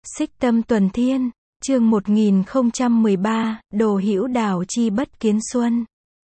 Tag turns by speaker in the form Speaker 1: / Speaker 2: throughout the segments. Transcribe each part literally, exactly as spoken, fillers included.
Speaker 1: Xích Tâm Tuần Thiên, chương một nghìn không trăm mười ba, Đồ Hữu Đào Chi Bất Kiến Xuân.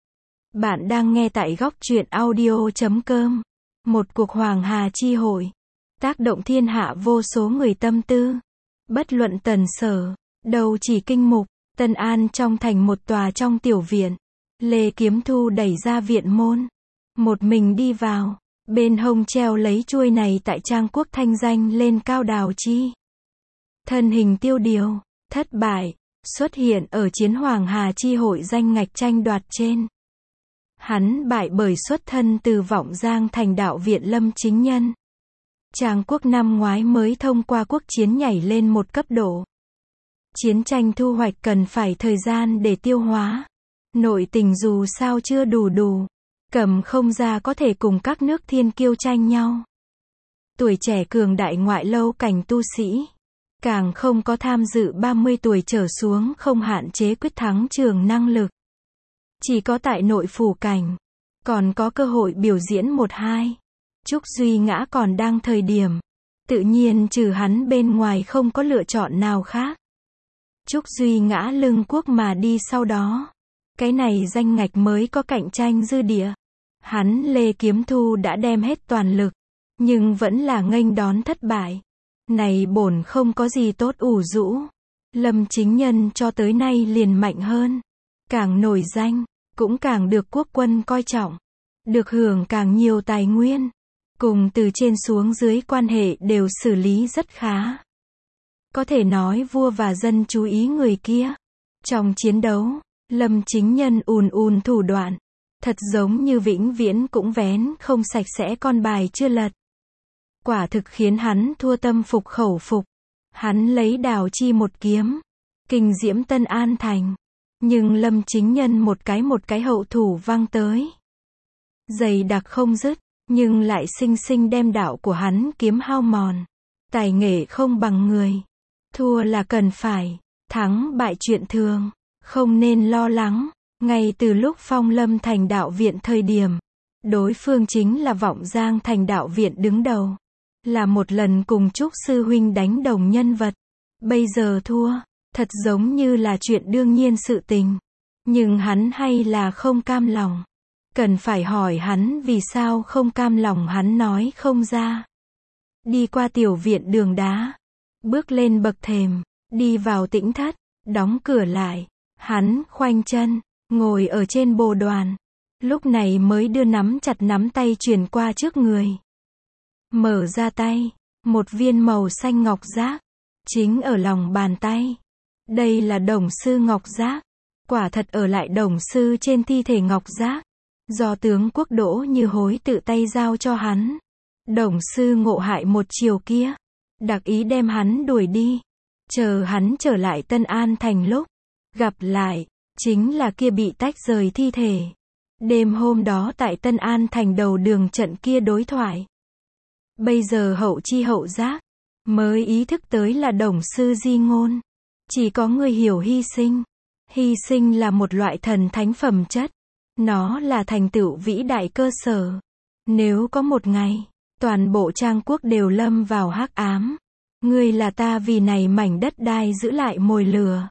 Speaker 1: Bạn đang nghe tại góc truyện audio chấm com. Một cuộc hoàng hà chi hội, tác động thiên hạ vô số người tâm tư. Bất luận tần sở, đầu chỉ kinh mục, Tân An trong thành một tòa trong tiểu viện. Lê Kiếm Thu đẩy ra viện môn, một mình đi vào, bên hông treo lấy chuôi này tại Trang Quốc thanh danh lên cao Đào Chi. Thân hình tiêu điều, thất bại, xuất hiện ở chiến hoàng hà chi hội danh ngạch tranh đoạt trên. Hắn bại bởi xuất thân từ Vọng Giang thành đạo viện Lâm Chính Nhân. Trang Quốc năm ngoái mới thông qua quốc chiến nhảy lên một cấp độ. Chiến tranh thu hoạch cần phải thời gian để tiêu hóa. Nội tình dù sao chưa đủ đủ, cầm không ra có thể cùng các nước thiên kiêu tranh nhau. Tuổi trẻ cường đại ngoại lâu cảnh tu sĩ, càng không có tham dự ba mươi tuổi trở xuống không hạn chế quyết thắng trường năng lực. Chỉ có tại nội phủ cảnh, còn có cơ hội biểu diễn một hai. Trúc Duy Ngã còn đang thời điểm, tự nhiên trừ hắn bên ngoài không có lựa chọn nào khác. Trúc Duy Ngã lưng quốc mà đi sau đó. Cái này danh ngạch mới có cạnh tranh dư địa. Hắn Lê Kiếm Thu đã đem hết toàn lực, nhưng vẫn là nghênh đón thất bại. Này bổn không có gì tốt ủ rũ. Lâm Chính Nhân cho tới nay liền mạnh hơn. Càng nổi danh, cũng càng được quốc quân coi trọng. Được hưởng càng nhiều tài nguyên. Cùng từ trên xuống dưới quan hệ đều xử lý rất khá. Có thể nói vua và dân chú ý người kia. Trong chiến đấu, Lâm Chính Nhân ùn ùn thủ đoạn. Thật giống như vĩnh viễn cũng vén không sạch sẽ con bài chưa lật. Quả thực khiến hắn thua tâm phục khẩu phục. Hắn lấy Đào Chi một kiếm, kinh diễm Tân An thành. Nhưng Lâm Chính Nhân một cái một cái hậu thủ văng tới. Dày đặc không dứt, nhưng lại sinh sinh đem đạo của hắn kiếm hao mòn. Tài nghệ không bằng người. Thua là cần phải, thắng bại chuyện thường, không nên lo lắng. Ngay từ lúc phong lâm thành đạo viện thời điểm, đối phương chính là Vọng Giang thành đạo viện đứng đầu. Là một lần cùng Trúc Sư Huynh đánh đồng nhân vật. Bây giờ thua, thật giống như là chuyện đương nhiên sự tình. Nhưng hắn hay là không cam lòng. Cần phải hỏi hắn vì sao không cam lòng, hắn nói không ra. Đi qua tiểu viện đường đá, bước lên bậc thềm, đi vào tĩnh thất, đóng cửa lại. Hắn khoanh chân, ngồi ở trên bồ đoàn. Lúc này mới đưa nắm chặt nắm tay truyền qua trước người. Mở ra tay, một viên màu xanh ngọc giác, chính ở lòng bàn tay. Đây là đồng sư ngọc giác. Quả thật ở lại đồng sư trên thi thể ngọc giác. Do tướng quốc Đỗ Như Hối tự tay giao cho hắn. Đồng sư ngộ hại một chiều kia, đặc ý đem hắn đuổi đi. Chờ hắn trở lại Tân An thành lúc gặp lại, chính là kia bị tách rời thi thể. Đêm hôm đó tại Tân An thành đầu đường trận kia đối thoại. Bây giờ hậu chi hậu giác, mới ý thức tới là đồng sư di ngôn. Chỉ có người hiểu hy sinh. Hy sinh là một loại thần thánh phẩm chất. Nó là thành tựu vĩ đại cơ sở. Nếu có một ngày, toàn bộ Trang Quốc đều lâm vào hắc ám. Ngươi là ta vì này mảnh đất đai giữ lại mồi lửa.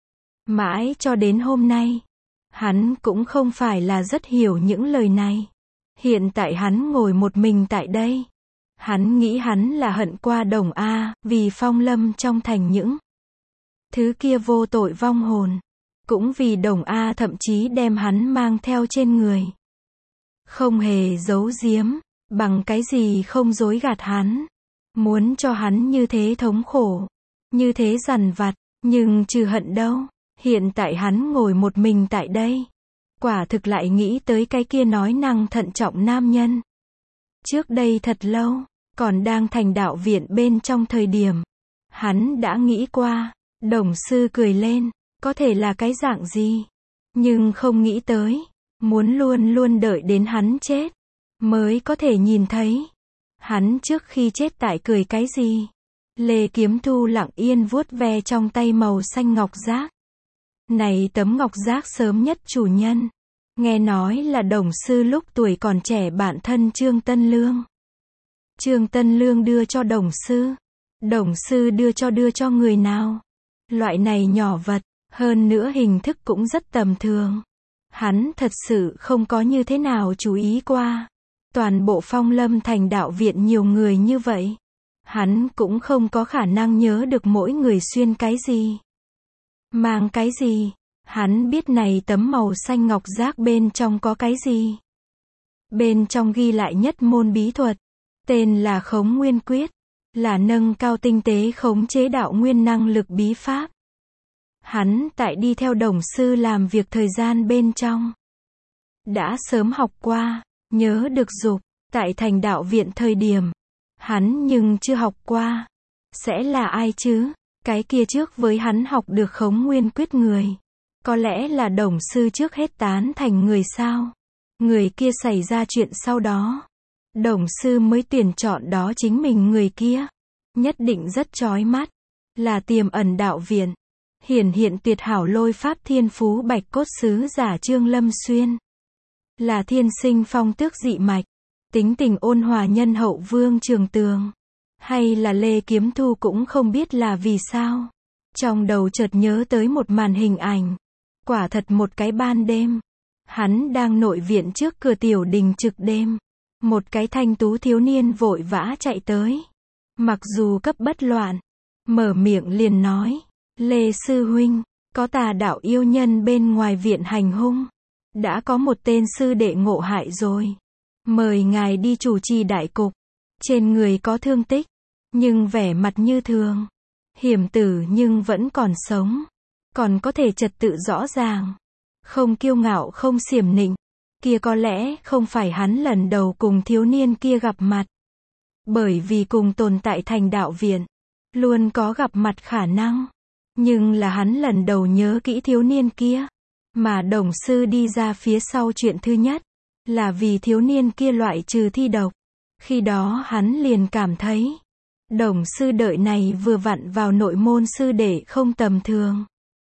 Speaker 1: Mãi cho đến hôm nay, hắn cũng không phải là rất hiểu những lời này. Hiện tại hắn ngồi một mình tại đây. Hắn nghĩ hắn là hận qua Đồng A, vì phong lâm trong thành những thứ kia vô tội vong hồn. Cũng vì Đồng A thậm chí đem hắn mang theo trên người. Không hề giấu giếm, bằng cái gì không dối gạt hắn. Muốn cho hắn như thế thống khổ, như thế dằn vặt, nhưng trừ hận đâu. Hiện tại hắn ngồi một mình tại đây. Quả thực lại nghĩ tới cái kia nói năng thận trọng nam nhân. Trước đây thật lâu, còn đang thành đạo viện bên trong thời điểm. Hắn đã nghĩ qua, đồng sư cười lên, có thể là cái dạng gì. Nhưng không nghĩ tới, muốn luôn luôn đợi đến hắn chết, mới có thể nhìn thấy. Hắn trước khi chết tại cười cái gì. Lê Kiếm Thu lặng yên vuốt ve trong tay màu xanh ngọc giác. Này tấm ngọc giác sớm nhất chủ nhân. Nghe nói là đồng sư lúc tuổi còn trẻ bạn thân Trương Tân Lương. Trương Tân Lương đưa cho đồng sư. Đồng sư đưa cho đưa cho người nào? Loại này nhỏ vật, hơn nữa hình thức cũng rất tầm thường. Hắn thật sự không có như thế nào chú ý qua. Toàn bộ Phong Lâm Thành đạo viện nhiều người như vậy. Hắn cũng không có khả năng nhớ được mỗi người xuyên cái gì. Mang cái gì. Hắn biết này tấm màu xanh ngọc giác bên trong có cái gì. Bên trong ghi lại nhất môn bí thuật. Tên là Khống Nguyên Quyết. Là nâng cao tinh tế khống chế đạo nguyên năng lực bí pháp. Hắn tại đi theo đồng sư làm việc thời gian bên trong. Đã sớm học qua, nhớ được dục, tại thành đạo viện thời điểm. Hắn nhưng chưa học qua. Sẽ là ai chứ? Cái kia trước với hắn học được Khống Nguyên Quyết người. Có lẽ là đồng sư trước hết tán thành người sao? Người kia xảy ra chuyện sau đó. Đồng sư mới tuyển chọn đó chính mình người kia. Nhất định rất chói mắt. Là tiềm ẩn đạo viện. Hiển hiện tuyệt hảo lôi pháp thiên phú bạch cốt sứ giả Trương Lâm Xuyên. Là thiên sinh phong tước dị mạch. Tính tình ôn hòa nhân hậu Vương Trường Tường. Hay là Lê Kiếm Thu cũng không biết là vì sao. Trong đầu chợt nhớ tới một màn hình ảnh. Quả thật một cái ban đêm. Hắn đang nội viện trước cửa tiểu đình trực đêm. Một cái thanh tú thiếu niên vội vã chạy tới. Mặc dù cấp bất loạn. Mở miệng liền nói. Lê Sư Huynh, có tà đạo yêu nhân bên ngoài viện hành hung. Đã có một tên sư đệ ngộ hại rồi. Mời ngài đi chủ trì đại cục. Trên người có thương tích. Nhưng vẻ mặt như thường. Hiểm tử nhưng vẫn còn sống. Còn có thể trật tự rõ ràng. Không kiêu ngạo không xiểm nịnh. Kia có lẽ không phải hắn lần đầu cùng thiếu niên kia gặp mặt. Bởi vì cùng tồn tại thành đạo viện. Luôn có gặp mặt khả năng. Nhưng là hắn lần đầu nhớ kỹ thiếu niên kia. Mà đồng sư đi ra phía sau chuyện thứ nhất. Là vì thiếu niên kia loại trừ thi độc. Khi đó hắn liền cảm thấy. Đồng sư đợi này vừa vặn vào nội môn sư đệ không tầm thường.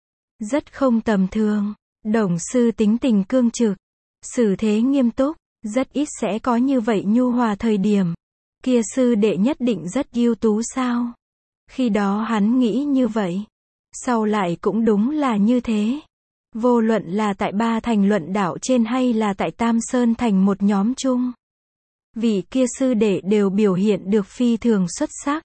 Speaker 1: Rất không tầm thường. Đồng sư tính tình cương trực. Xử thế nghiêm túc. Rất ít sẽ có như vậy nhu hòa thời điểm. Kia sư đệ nhất định rất ưu tú sao? Khi đó hắn nghĩ như vậy. Sau lại cũng đúng là như thế. Vô luận là tại ba thành luận đạo trên hay là tại Tam Sơn thành một nhóm chung. Vị kia sư đệ đều biểu hiện được phi thường xuất sắc.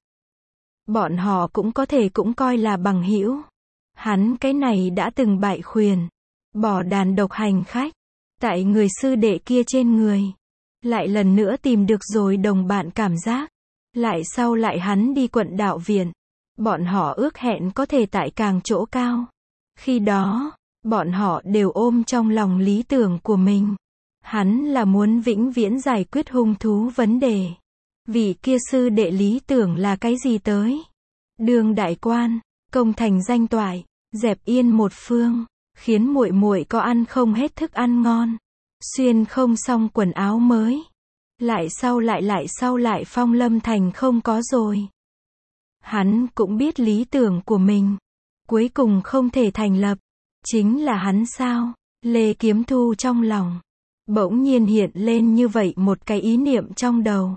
Speaker 1: Bọn họ cũng có thể cũng coi là bằng hữu. Hắn cái này đã từng bại khuyển. Bỏ đàn độc hành khách. Tại người sư đệ kia trên người. Lại lần nữa tìm được rồi đồng bạn cảm giác. Lại sau lại hắn đi quận đạo viện. Bọn họ ước hẹn có thể tại càng chỗ cao. Khi đó, bọn họ đều ôm trong lòng lý tưởng của mình. Hắn là muốn vĩnh viễn giải quyết hung thú vấn đề. Vị kia sư đệ lý tưởng là cái gì tới? Đương đại quan, công thành danh toại, dẹp yên một phương, khiến muội muội có ăn không hết thức ăn ngon, xuyên không xong quần áo mới. Lại sau lại lại sau lại Phong Lâm Thành không có rồi. Hắn cũng biết lý tưởng của mình. Cuối cùng không thể thành lập. Chính là hắn sao? Lê Kiếm Thu trong lòng. Bỗng nhiên hiện lên như vậy một cái ý niệm trong đầu.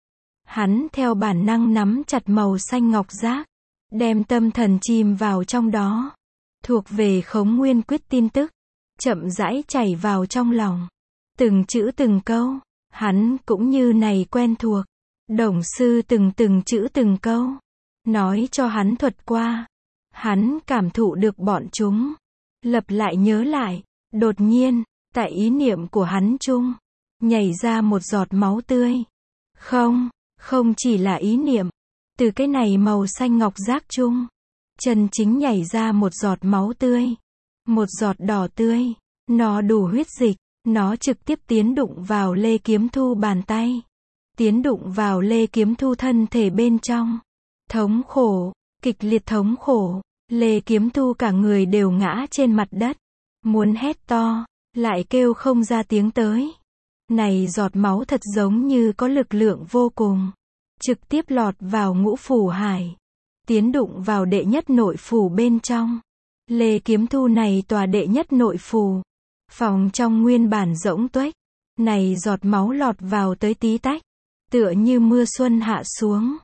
Speaker 1: Hắn theo bản năng nắm chặt màu xanh ngọc giác. Đem tâm thần chìm vào trong đó. Thuộc về Khống Nguyên Quyết tin tức. Chậm rãi chảy vào trong lòng. Từng chữ từng câu. Hắn cũng như này quen thuộc. Đồng sư từng từng chữ từng câu. Nói cho hắn thuật qua. Hắn cảm thụ được bọn chúng. Lập lại nhớ lại. Đột nhiên, tại ý niệm của hắn chung. Nhảy ra một giọt máu tươi. Không, không chỉ là ý niệm. Từ cái này màu xanh ngọc giác chung. Chân chính nhảy ra một giọt máu tươi. Một giọt đỏ tươi. Nó đủ huyết dịch. Nó trực tiếp tiến đụng vào Lê Kiếm Thu bàn tay. Tiến đụng vào Lê Kiếm Thu thân thể bên trong. Thống khổ, kịch liệt thống khổ. Lê Kiếm Thu cả người đều ngã trên mặt đất. Muốn hét to, lại kêu không ra tiếng tới. Này giọt máu thật giống như có lực lượng vô cùng. Trực tiếp lọt vào ngũ phủ hải. Tiến đụng vào đệ nhất nội phủ bên trong. Lê Kiếm Thu này tòa đệ nhất nội phủ. Phòng trong nguyên bản rỗng tuếch. Này giọt máu lọt vào tới tí tách. Tựa như mưa xuân hạ xuống.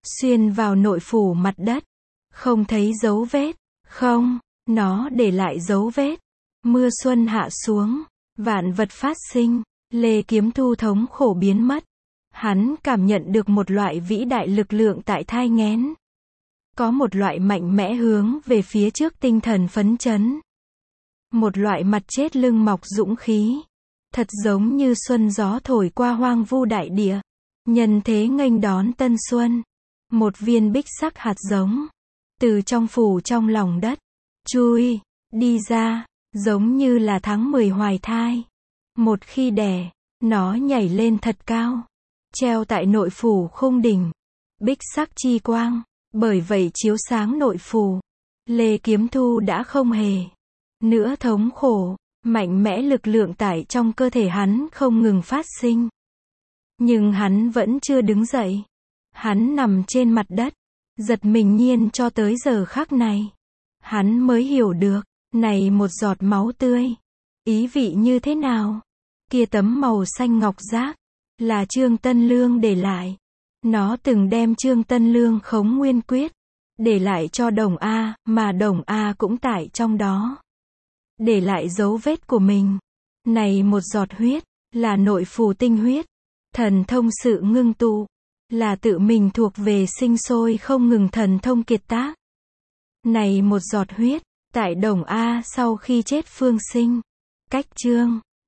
Speaker 1: xuyên vào nội phủ mặt đất. Không thấy dấu vết. Không, nó để lại dấu vết. Mưa xuân hạ xuống, vạn vật phát sinh, Lê Kiếm Thu thống khổ biến mất. Hắn cảm nhận được một loại vĩ đại lực lượng tại thai nghén. Có một loại mạnh mẽ hướng về phía trước tinh thần phấn chấn. Một loại mặt chết lưng mọc dũng khí. Thật giống như xuân gió thổi qua hoang vu đại địa. Nhân thế nghênh đón tân xuân. Một viên bích sắc hạt giống. Từ trong phủ trong lòng đất. Chui, đi ra, giống như là tháng mười hoài thai. Một khi đẻ, nó nhảy lên thật cao. Treo tại nội phủ khung đỉnh. Bích sắc chi quang. Bởi vậy chiếu sáng nội phủ. Lê Kiếm Thu đã không hề nữa thống khổ. Mạnh mẽ lực lượng tải trong cơ thể hắn không ngừng phát sinh. Nhưng hắn vẫn chưa đứng dậy. Hắn nằm trên mặt đất. Giật mình nhiên cho tới giờ khắc này. Hắn mới hiểu được. Này một giọt máu tươi. Ý vị như thế nào? Kia tấm màu xanh ngọc giác. Là Trương Tân Lương để lại. Nó từng đem Trương Tân Lương khống nguyên quyết. Để lại cho Đồng A. Mà Đồng A cũng tải trong đó. Để lại dấu vết của mình. Này một giọt huyết. Là nội phủ tinh huyết. Thần thông sự ngưng tụ. Là tự mình thuộc về sinh sôi không ngừng thần thông kiệt tác. Này một giọt huyết. Tại Đồng A sau khi chết phương sinh. Cách Trương